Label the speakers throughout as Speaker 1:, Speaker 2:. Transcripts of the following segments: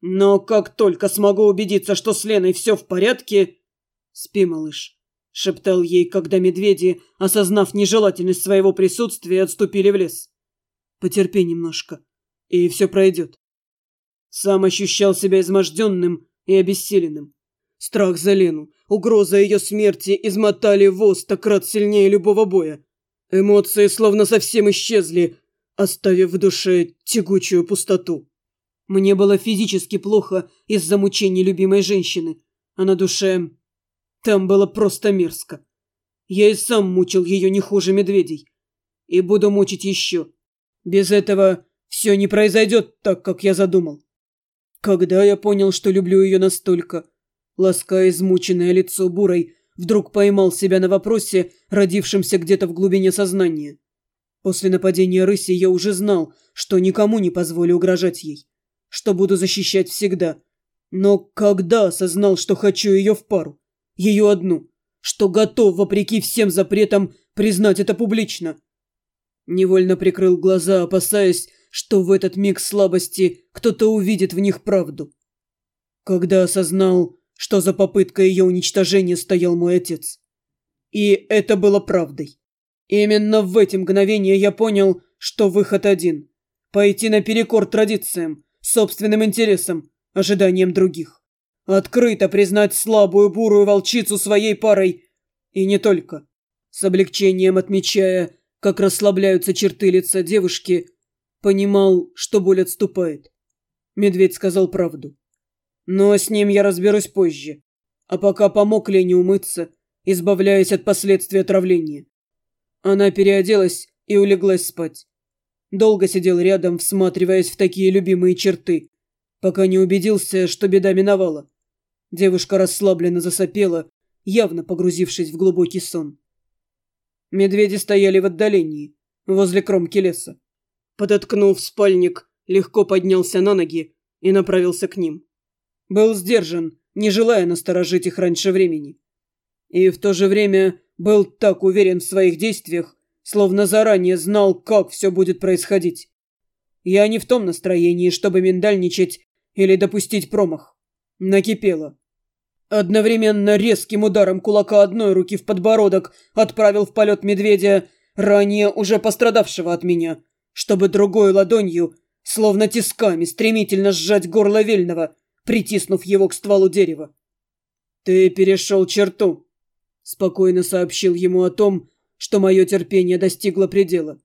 Speaker 1: Но как только смогу убедиться, что с Леной все в порядке... «Спи, малыш», — шептал ей, когда медведи, осознав нежелательность своего присутствия, отступили в лес. «Потерпи немножко, и все пройдет». Сам ощущал себя изможденным и обессиленным. Страх за Лену, угроза ее смерти измотали во 100 крат сильнее любого боя. Эмоции словно совсем исчезли, оставив в душе тягучую пустоту. Мне было физически плохо из-за мучений любимой женщины, а на душе... Там было просто мерзко. Я и сам мучил ее не хуже медведей. И буду мучить еще. Без этого все не произойдет так, как я задумал. Когда я понял, что люблю ее настолько, лаская измученное лицо бурой, вдруг поймал себя на вопросе, родившемся где-то в глубине сознания. После нападения рыси я уже знал, что никому не позволю угрожать ей, что буду защищать всегда. Но когда осознал, что хочу ее в пару, ее одну, что готов, вопреки всем запретам, признать это публично? Невольно прикрыл глаза, опасаясь, что в этот миг слабости кто-то увидит в них правду. Когда осознал, что за попыткой ее уничтожения стоял мой отец. И это было правдой. Именно в эти мгновения я понял, что выход один – пойти наперекор традициям, собственным интересам, ожиданиям других. Открыто признать слабую бурую волчицу своей парой. И не только. С облегчением отмечая, как расслабляются черты лица девушки, понимал, что боль отступает. Медведь сказал правду. Но с ним я разберусь позже. А пока помог Лене умыться, избавляясь от последствий отравления. Она переоделась и улеглась спать. Долго сидел рядом, всматриваясь в такие любимые черты, пока не убедился, что беда миновала. Девушка расслабленно засопела, явно погрузившись в глубокий сон. Медведи стояли в отдалении, возле кромки леса. Подоткнув спальник, легко поднялся на ноги и направился к ним. Был сдержан, не желая насторожить их раньше времени. И в то же время был так уверен в своих действиях, словно заранее знал, как все будет происходить. Я не в том настроении, чтобы миндальничать или допустить промах. Накипело. Одновременно резким ударом кулака одной руки в подбородок отправил в полет медведя, ранее уже пострадавшего от меня, чтобы другой ладонью, словно тисками, стремительно сжать горло Вельного, притиснув его к стволу дерева. «Ты перешел черту», — спокойно сообщил ему о том, что мое терпение достигло предела.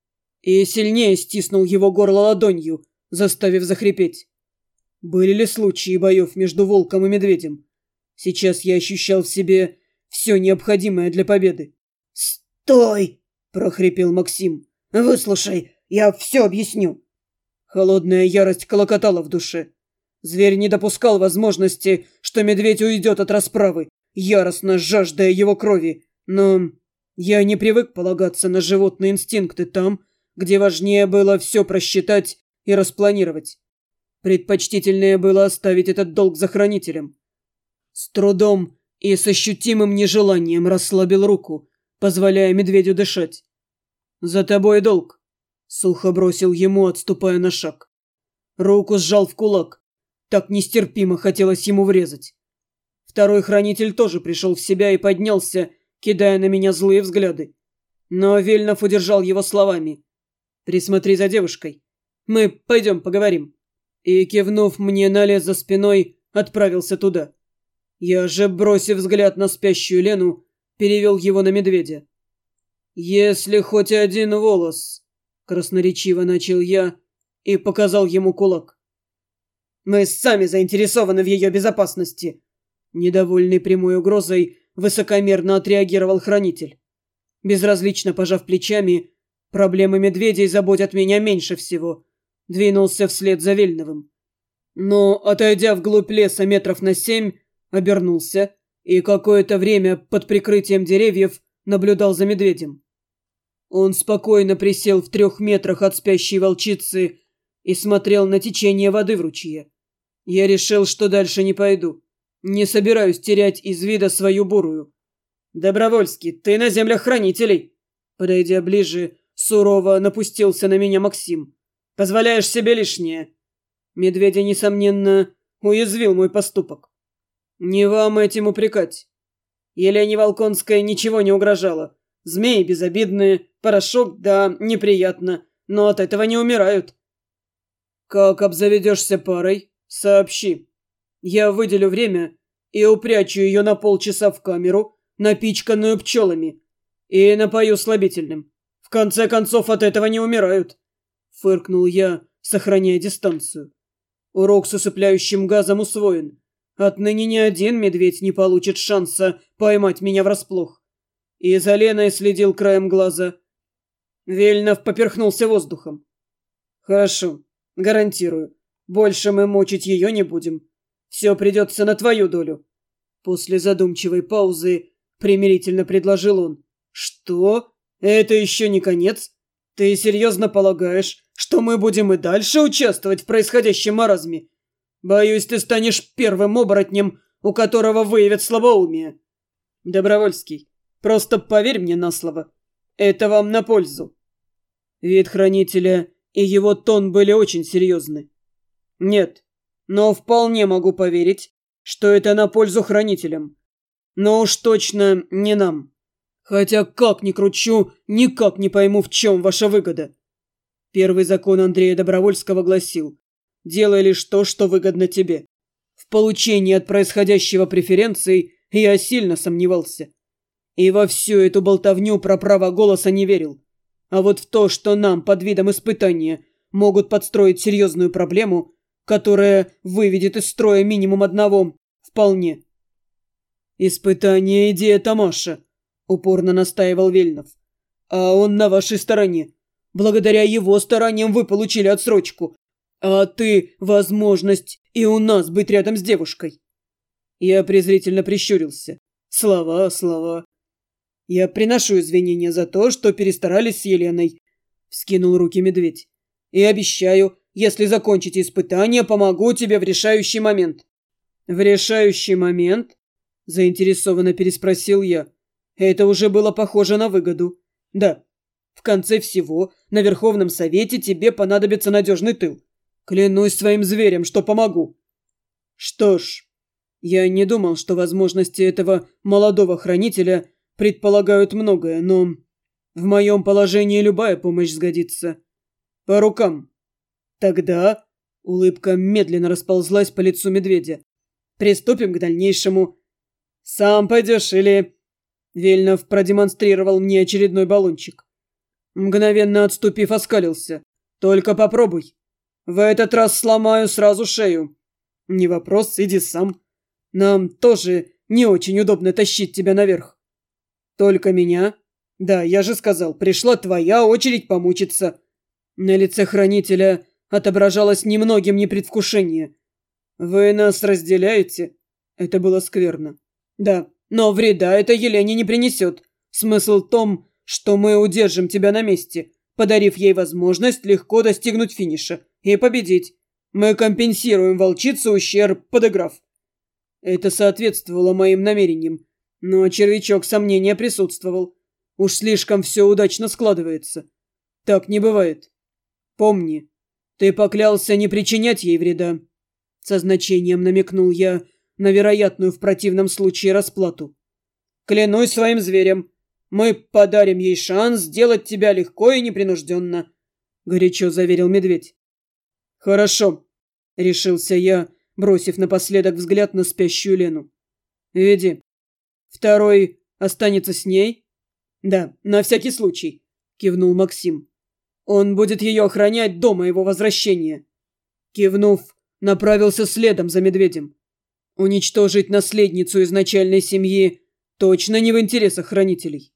Speaker 1: И сильнее стиснул его горло ладонью, заставив захрипеть. Были ли случаи боев между волком и медведем? Сейчас я ощущал в себе все необходимое для победы.
Speaker 2: «Стой!» – прохрипел Максим. «Выслушай, я все объясню».
Speaker 1: Холодная ярость клокотала в душе. Зверь не допускал возможности, что медведь уйдет от расправы, яростно жаждая его крови. Но я не привык полагаться на животные инстинкты там, где важнее было все просчитать и распланировать. Предпочтительнее было оставить этот долг за хранителем. С трудом и с ощутимым нежеланием расслабил руку, позволяя медведю дышать. «За тобой долг», — сухо бросил ему, отступая на шаг. Руку сжал в кулак. Так нестерпимо хотелось ему врезать. Второй хранитель тоже пришел в себя и поднялся, кидая на меня злые взгляды. Но Вельнов удержал его словами. «Присмотри за девушкой. Мы пойдем поговорим». И, кивнув мне на лес за спиной, отправился туда. Я же, бросив взгляд на спящую Лену, перевел его на медведя. «Если хоть один волос», — красноречиво начал я и показал ему кулак. «Мы сами заинтересованы в ее безопасности», — недовольный прямой угрозой высокомерно отреагировал хранитель. Безразлично пожав плечами, проблемы медведей заботят меня меньше всего, двинулся вслед за Вельновым. Но, отойдя вглубь леса метров на 7, обернулся и какое-то время под прикрытием деревьев наблюдал за медведем. Он спокойно присел в 3 метрах от спящей волчицы и смотрел на течение воды в ручье. Я решил, что дальше не пойду. Не собираюсь терять из вида свою бурую. «Добровольский, ты на землях хранителей!» Подойдя ближе, сурово напустился на меня Максим. «Позволяешь себе лишнее!» Медведя, несомненно, уязвил мой поступок. Не вам этим упрекать. Елене Волконской ничего не угрожало. Змеи безобидные, порошок, да, неприятно, но от этого не умирают. Как обзаведешься парой, сообщи. Я выделю время и упрячу ее на полчаса в камеру, напичканную пчелами, и напою слабительным. В конце концов, от этого не умирают. Фыркнул я, сохраняя дистанцию. Урок с усыпляющим газом усвоен. Отныне ни один медведь не получит шанса поймать меня врасплох. И за Леной следил краем глаза. Вельнов поперхнулся воздухом. Хорошо, гарантирую. Больше мы мучить ее не будем. Все придется на твою долю. После задумчивой паузы примирительно предложил он. Что? Это еще не конец? Ты серьезно полагаешь, что мы будем и дальше участвовать в происходящем маразме? Боюсь, ты станешь первым оборотнем, у которого выявят слабоумие. Добровольский, просто поверь мне на слово. Это вам на пользу. Вид хранителя и его тон были очень серьезны. Нет, но вполне могу поверить, что это на пользу хранителям. Но уж точно не нам. Хотя как ни кручу, никак не пойму, в чем ваша выгода. Первый закон Андрея Добровольского гласил: делай лишь то, что выгодно тебе. В получении от происходящего преференций я сильно сомневался. И во всю эту болтовню про право голоса не верил. А вот в то, что нам под видом испытания могут подстроить серьезную проблему, которая выведет из строя минимум одного, вполне. «Испытание – идея Тамаша», – упорно настаивал Вельнов. «А он на вашей стороне. Благодаря его стараниям вы получили отсрочку. А ты – возможность и у нас быть рядом с девушкой». Я презрительно прищурился. Слова. «Я приношу извинения за то, что перестарались с Еленой», – вскинул руки медведь. «И обещаю, если закончите испытание, помогу тебе в решающий момент». «В решающий момент?» – заинтересованно переспросил я. Это уже было похоже на выгоду. «Да, в конце всего на Верховном Совете тебе понадобится надежный тыл. Клянусь своим зверем, что помогу». Что ж, я не думал, что возможности этого молодого хранителя предполагают многое, но в моем положении любая помощь сгодится. По рукам. Тогда улыбка медленно расползлась по лицу медведя. Приступим к дальнейшему. Сам пойдешь или... Вельнов продемонстрировал мне очередной баллончик. Мгновенно отступив, оскалился. Только попробуй. В этот раз сломаю сразу шею. Не вопрос, иди сам. Нам тоже не очень удобно тащить тебя наверх. Только меня? Да, я же сказал, пришла твоя очередь помучиться. На лице хранителя отображалось немногим непредвкушение. Вы нас разделяете? Это было скверно. Да, но вреда это Елене не принесет. Смысл в том, что мы удержим тебя на месте, подарив ей возможность легко достигнуть финиша и победить. Мы компенсируем волчице ущерб, подыграв. Это соответствовало моим намерениям, но червячок сомнения присутствовал. Уж слишком все удачно складывается. Так не бывает. Помни, ты поклялся не причинять ей вреда. Со значением намекнул я на вероятную в противном случае расплату. Клянусь своим зверем, мы подарим ей шанс сделать тебя легко и непринужденно, горячо заверил медведь. Хорошо, решился я, бросив напоследок взгляд на спящую Лену. Веди. Второй останется с ней? Да, на всякий случай, кивнул Максим. Он будет ее охранять до моего возвращения. Кивнув, направился следом за медведем. Уничтожить наследницу изначальной семьи точно не в интересах хранителей.